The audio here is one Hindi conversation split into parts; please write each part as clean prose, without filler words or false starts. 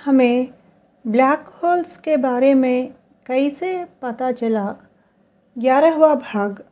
हमें ब्लैक होल्स के बारे में कैसे पता चला? 11वां भाग।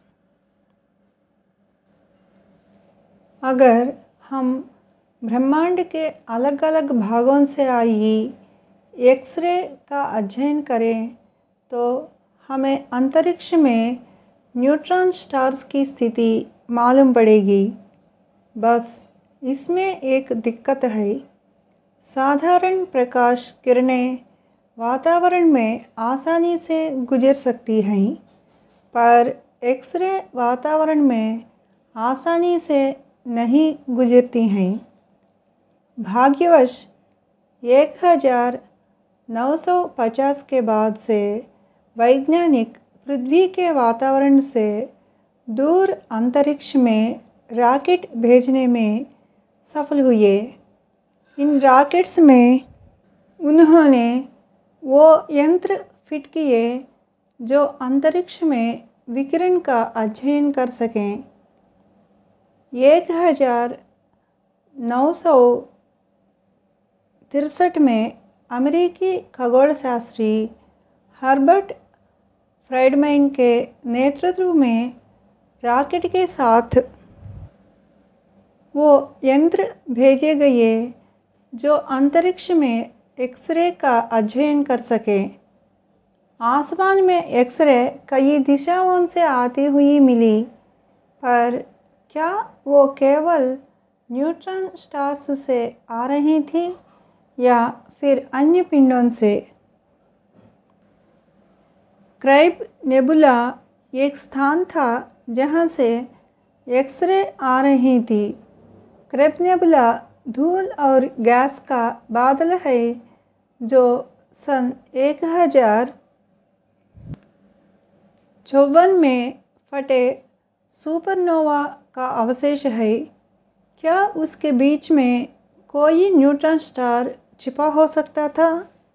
अगर हम ब्रह्मांड के अलग अलग भागों से आई एक्स-रे का अध्ययन करें तो हमें अंतरिक्ष में न्यूट्रॉन स्टार्स की स्थिति मालूम पड़ेगी। बस इसमें एक दिक्कत है। साधारण प्रकाश किरणें वातावरण में आसानी से गुजर सकती हैं, पर एक्स-रे वातावरण में आसानी से नहीं गुजरती हैं। भाग्यवश 1950 के बाद से वैज्ञानिक पृथ्वी के वातावरण से दूर अंतरिक्ष में रॉकेट भेजने में सफल हुए। इन रॉकेट्स में उन्होंने वो यंत्र फिट किए जो अंतरिक्ष में विकिरण का अध्ययन कर सकें। 1963 में अमेरिकी खगोलशास्त्री हर्बर्ट फ्राइडमैन के नेतृत्व में रॉकेट के साथ वो यंत्र भेजे गए जो अंतरिक्ष में एक्स-रे का अध्ययन कर सके। आसमान में एक्स-रे कई दिशाओं से आती हुई मिली, पर क्या वो केवल न्यूट्रॉन स्टार्स से आ रही थी या फिर अन्य पिंडों से? क्राइब नेबुला एक स्थान था जहाँ से एक्स-रे आ रही थी। क्राइब नेबुला धूल और गैस का बादल है जो सन 1054 में फटे सुपरनोवा का अवशेष है। क्या उसके बीच में कोई न्यूट्रॉन स्टार छिपा हो सकता था?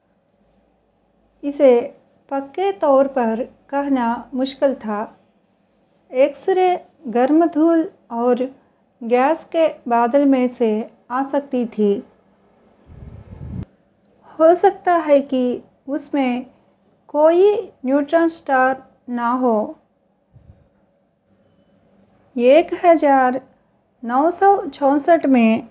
इसे पक्के तौर पर कहना मुश्किल था। एक्स-रे गर्म धूल और गैस के बादल में से आ सकती थी। हो सकता है कि उसमें कोई न्यूट्रॉन स्टार ना हो। 1964 में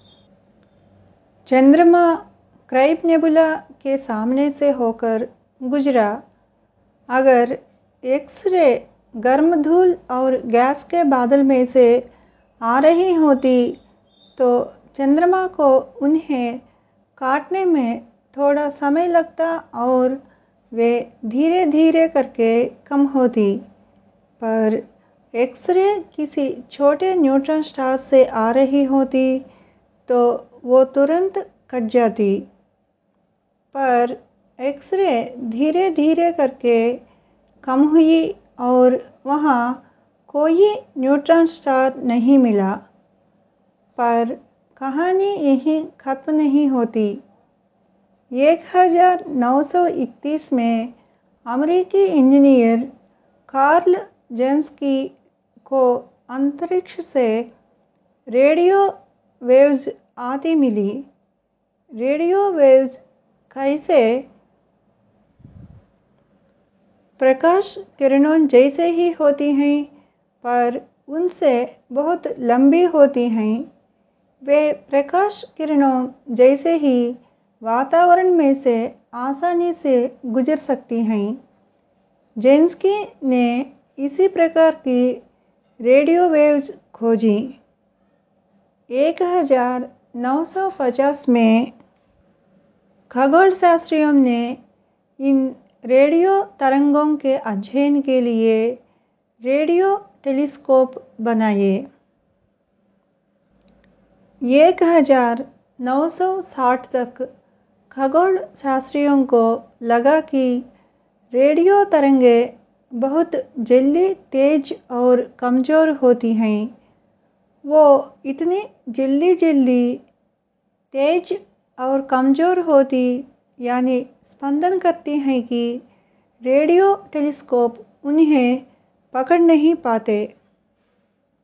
चंद्रमा क्राइब नेबुला के सामने से होकर गुजरा। अगर एक्स-रे गर्म धूल और गैस के बादल में से आ रही होती तो चंद्रमा को उन्हें काटने में थोड़ा समय लगता और वे धीरे धीरे करके कम होती। पर एक्स-रे किसी छोटे न्यूट्रॉन स्टार से आ रही होती तो वो तुरंत कट जाती। पर एक्स-रे धीरे धीरे करके कम हुई और वहाँ कोई न्यूट्रॉन स्टार नहीं मिला। पर कहानी यहीं खत्म नहीं होती। 1931 में अमेरिकी इंजीनियर कार्ल जेन्स्की को अंतरिक्ष से रेडियो वेव्स आती मिली। रेडियो वेव्स कैसे? प्रकाश किरणों जैसे ही होती हैं, पर उनसे बहुत लंबी होती हैं। वे प्रकाश किरणों जैसे ही वातावरण में से आसानी से गुजर सकती हैं। जेन्स्की ने इसी प्रकार की रेडियो वेव्स खोजी। 1950 में खगोलशास्त्रियों ने इन रेडियो तरंगों के अध्ययन के लिए रेडियो टेलीस्कोप बनाए। 1960 तक खगोलशास्त्रियों को लगा कि रेडियो तरंगें बहुत जल्दी तेज और कमज़ोर होती हैं। वो इतनी जल्दी तेज और कमज़ोर होती यानी स्पंदन करती हैं कि रेडियो टेलीस्कोप उन्हें पकड़ नहीं पाते।